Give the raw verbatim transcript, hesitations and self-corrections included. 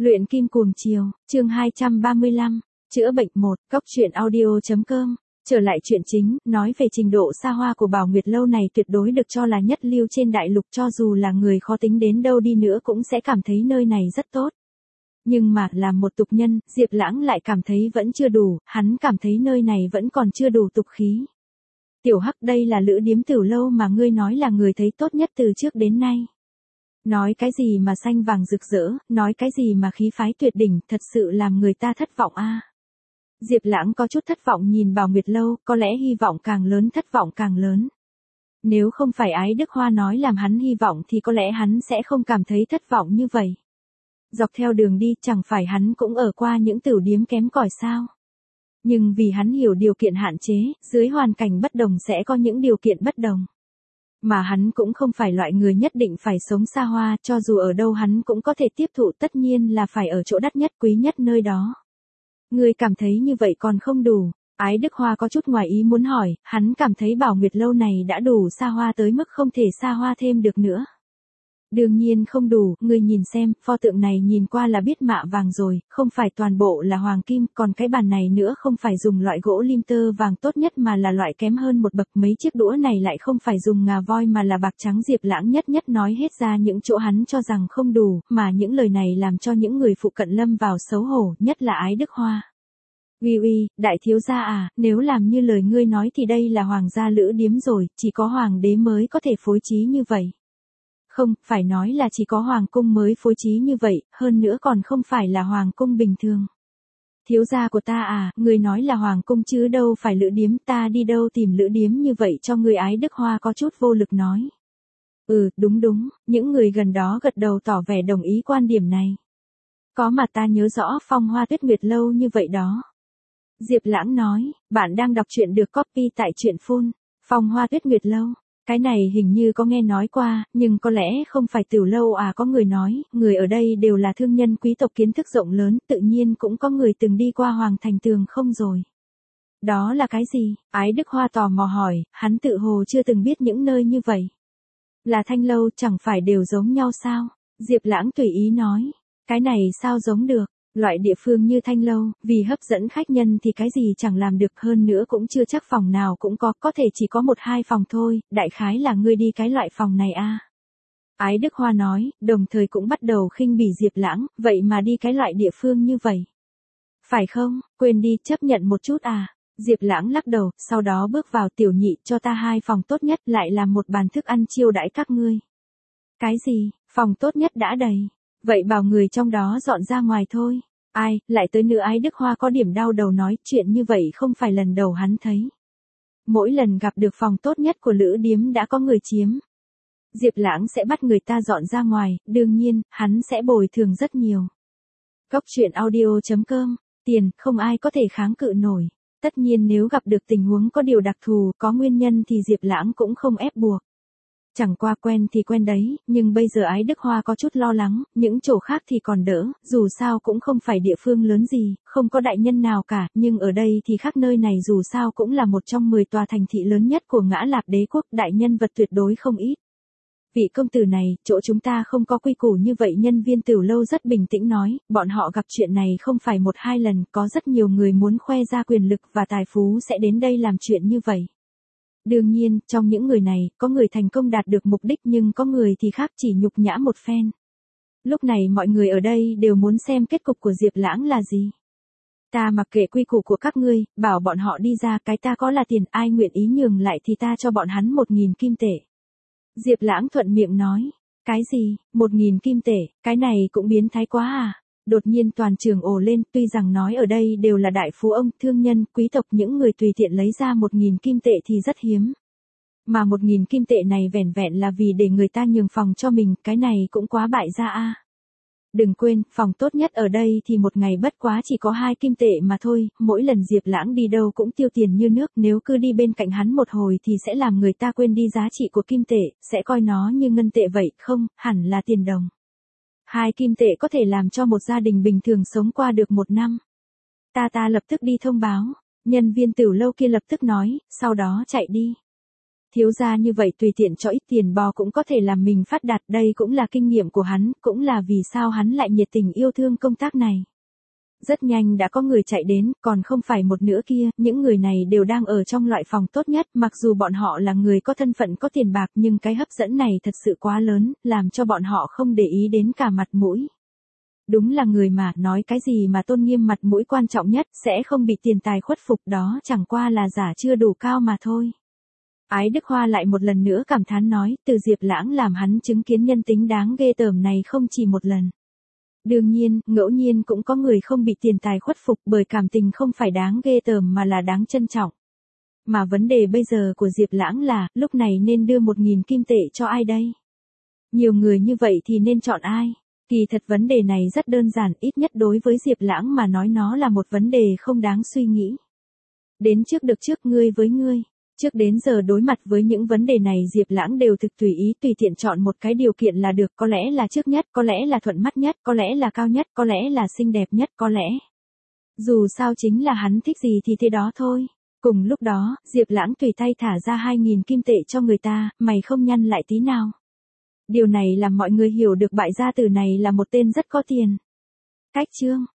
Luyện kim cuồng chiều, chương hai trăm ba mươi lăm, chữa bệnh một, góc truyện audio.com. Trở lại chuyện chính, nói về trình độ xa hoa của Bảo Nguyệt Lâu này tuyệt đối được cho là nhất lưu trên đại lục, cho dù là người khó tính đến đâu đi nữa cũng sẽ cảm thấy nơi này rất tốt. Nhưng mà, là một tục nhân, Diệp Lãng lại cảm thấy vẫn chưa đủ, hắn cảm thấy nơi này vẫn còn chưa đủ tục khí. Tiểu Hắc, đây là Lữ Điếm Tiểu Lâu mà ngươi nói là người thấy tốt nhất từ trước đến nay. Nói cái gì mà xanh vàng rực rỡ, nói cái gì mà khí phái tuyệt đỉnh, thật sự làm người ta thất vọng a. Diệp Lãng có chút thất vọng nhìn Bảo Nguyệt Lâu, có lẽ hy vọng càng lớn thất vọng càng lớn. Nếu không phải Ái Đức Hoa nói làm hắn hy vọng thì có lẽ hắn sẽ không cảm thấy thất vọng như vậy. Dọc theo đường đi chẳng phải hắn cũng ở qua những tửu điếm kém cỏi sao. Nhưng vì hắn hiểu điều kiện hạn chế, dưới hoàn cảnh bất đồng sẽ có những điều kiện bất đồng. Mà hắn cũng không phải loại người nhất định phải sống xa hoa, cho dù ở đâu hắn cũng có thể tiếp thụ, tất nhiên là phải ở chỗ đắt nhất quý nhất nơi đó. Ngươi cảm thấy như vậy còn không đủ. Ái Đức Hoa có chút ngoài ý muốn hỏi, hắn cảm thấy Bảo Nguyệt Lâu này đã đủ xa hoa tới mức không thể xa hoa thêm được nữa. Đương nhiên không đủ, ngươi nhìn xem, pho tượng này nhìn qua là biết mạ vàng rồi, không phải toàn bộ là hoàng kim, còn cái bàn này nữa không phải dùng loại gỗ lim tơ vàng tốt nhất mà là loại kém hơn một bậc, mấy chiếc đũa này lại không phải dùng ngà voi mà là bạc trắng. Diệp Lãng nhất nhất nói hết ra những chỗ hắn cho rằng không đủ, mà những lời này làm cho những người phụ cận lâm vào xấu hổ, nhất là Ái Đức Hoa. Uy uy, đại thiếu gia à, nếu làm như lời ngươi nói thì đây là hoàng gia Lữ Điếm rồi, chỉ có hoàng đế mới có thể phối trí như vậy. Không, phải nói là chỉ có hoàng cung mới phối trí như vậy, hơn nữa còn không phải là hoàng cung bình thường. Thiếu gia của ta à, ngươi nói là hoàng cung chứ đâu phải Lữ Điếm, ta đi đâu tìm Lữ Điếm như vậy cho ngươi. Ái Đức Hoa có chút vô lực nói. Ừ, đúng đúng, những người gần đó gật đầu tỏ vẻ đồng ý quan điểm này. Có mà ta nhớ rõ Phong Hoa Tuyết Nguyệt Lâu như vậy đó. Diệp Lãng nói, bạn đang đọc truyện được copy tại truyện phun. Phong Hoa Tuyết Nguyệt Lâu. Cái này hình như có nghe nói qua, nhưng có lẽ không phải tiểu lâu à. Có người nói, người ở đây đều là thương nhân quý tộc kiến thức rộng lớn, tự nhiên cũng có người từng đi qua Hoàng Thành Tường không rồi. Đó là cái gì? Ái Đức Hoa tò mò hỏi, hắn tự hồ chưa từng biết những nơi như vậy. Là thanh lâu, chẳng phải đều giống nhau sao? Diệp Lãng tùy ý nói, cái này sao giống được? Loại địa phương như thanh lâu, vì hấp dẫn khách nhân thì cái gì chẳng làm được, hơn nữa cũng chưa chắc phòng nào cũng có, có thể chỉ có một hai phòng thôi, đại khái là ngươi đi cái loại phòng này a. Ái Đức Hoa nói, đồng thời cũng bắt đầu khinh bỉ Diệp Lãng, vậy mà đi cái loại địa phương như vậy. Phải không, quên đi, chấp nhận một chút à. Diệp Lãng lắc đầu, sau đó bước vào. Tiểu nhị, cho ta hai phòng tốt nhất, lại làm một bàn thức ăn chiêu đãi các ngươi. Cái gì, phòng tốt nhất đã đầy. Vậy bảo người trong đó dọn ra ngoài thôi. Ai, lại tới nữa. Ái Đức Hoa có điểm đau đầu nói, chuyện như vậy không phải lần đầu hắn thấy. Mỗi lần gặp được phòng tốt nhất của Lữ Điếm đã có người chiếm. Diệp Lãng sẽ bắt người ta dọn ra ngoài, đương nhiên, hắn sẽ bồi thường rất nhiều. Góc truyện audio.com, tiền, không ai có thể kháng cự nổi. Tất nhiên nếu gặp được tình huống có điều đặc thù, có nguyên nhân thì Diệp Lãng cũng không ép buộc. Chẳng qua quen thì quen đấy, nhưng bây giờ Ái Đức Hoa có chút lo lắng, những chỗ khác thì còn đỡ, dù sao cũng không phải địa phương lớn gì, không có đại nhân nào cả, nhưng ở đây thì khác. Nơi này dù sao cũng là một trong mười tòa thành thị lớn nhất của Ngã Lạp Đế quốc, đại nhân vật tuyệt đối không ít. Vị công tử này, chỗ chúng ta không có quy củ như vậy. Nhân viên tiểu lâu rất bình tĩnh nói, bọn họ gặp chuyện này không phải một hai lần, có rất nhiều người muốn khoe ra quyền lực và tài phú sẽ đến đây làm chuyện như vậy. Đương nhiên, trong những người này, có người thành công đạt được mục đích nhưng có người thì khác, chỉ nhục nhã một phen. Lúc này mọi người ở đây đều muốn xem kết cục của Diệp Lãng là gì. Ta mặc kệ quy củ của các ngươi, bảo bọn họ đi ra, cái ta có là tiền, ai nguyện ý nhường lại thì ta cho bọn hắn một nghìn kim tệ. Diệp Lãng thuận miệng nói, cái gì, một nghìn kim tệ, cái này cũng biến thái quá à. Đột nhiên toàn trường ồ lên, tuy rằng nói ở đây đều là đại phú ông, thương nhân, quý tộc, những người tùy tiện lấy ra một nghìn kim tệ thì rất hiếm. Mà một nghìn kim tệ này vẻn vẹn là vì để người ta nhường phòng cho mình, cái này cũng quá bại gia a. Đừng quên, phòng tốt nhất ở đây thì một ngày bất quá chỉ có hai kim tệ mà thôi, mỗi lần Diệp Lãng đi đâu cũng tiêu tiền như nước, nếu cứ đi bên cạnh hắn một hồi thì sẽ làm người ta quên đi giá trị của kim tệ, sẽ coi nó như ngân tệ vậy, không, hẳn là tiền đồng. Hai kim tệ có thể làm cho một gia đình bình thường sống qua được một năm. Ta ta lập tức đi thông báo. Nhân viên tiểu lâu kia lập tức nói, sau đó chạy đi. Thiếu gia như vậy tùy tiện cho ít tiền bò cũng có thể làm mình phát đạt, đây cũng là kinh nghiệm của hắn, cũng là vì sao hắn lại nhiệt tình yêu thương công tác này. Rất nhanh đã có người chạy đến, còn không phải một nữa kia, những người này đều đang ở trong loại phòng tốt nhất, mặc dù bọn họ là người có thân phận có tiền bạc nhưng cái hấp dẫn này thật sự quá lớn, làm cho bọn họ không để ý đến cả mặt mũi. Đúng là người mà, nói cái gì mà tôn nghiêm mặt mũi quan trọng nhất, sẽ không bị tiền tài khuất phục, đó chẳng qua là giả chưa đủ cao mà thôi. Ái Đức Hoa lại một lần nữa cảm thán nói, từ Diệp Lãng làm hắn chứng kiến nhân tính đáng ghê tởm này không chỉ một lần. Đương nhiên, ngẫu nhiên cũng có người không bị tiền tài khuất phục bởi cảm tình không phải đáng ghê tởm mà là đáng trân trọng. Mà vấn đề bây giờ của Diệp Lãng là, lúc này nên đưa một nghìn kim tệ cho ai đây? Nhiều người như vậy thì nên chọn ai? Kỳ thật vấn đề này rất đơn giản, ít nhất đối với Diệp Lãng mà nói nó là một vấn đề không đáng suy nghĩ. Đến trước được trước ngươi với ngươi. Trước đến giờ đối mặt với những vấn đề này Diệp Lãng đều thực tùy ý tùy tiện chọn một cái điều kiện là được, có lẽ là trước nhất, có lẽ là thuận mắt nhất, có lẽ là cao nhất, có lẽ là xinh đẹp nhất, có lẽ. Dù sao chính là hắn thích gì thì thế đó thôi. Cùng lúc đó, Diệp Lãng tùy tay thả ra hai nghìn kim tệ cho người ta, mày không nhăn lại tí nào. Điều này làm mọi người hiểu được bại gia tử này là một tên rất có tiền. Cách chương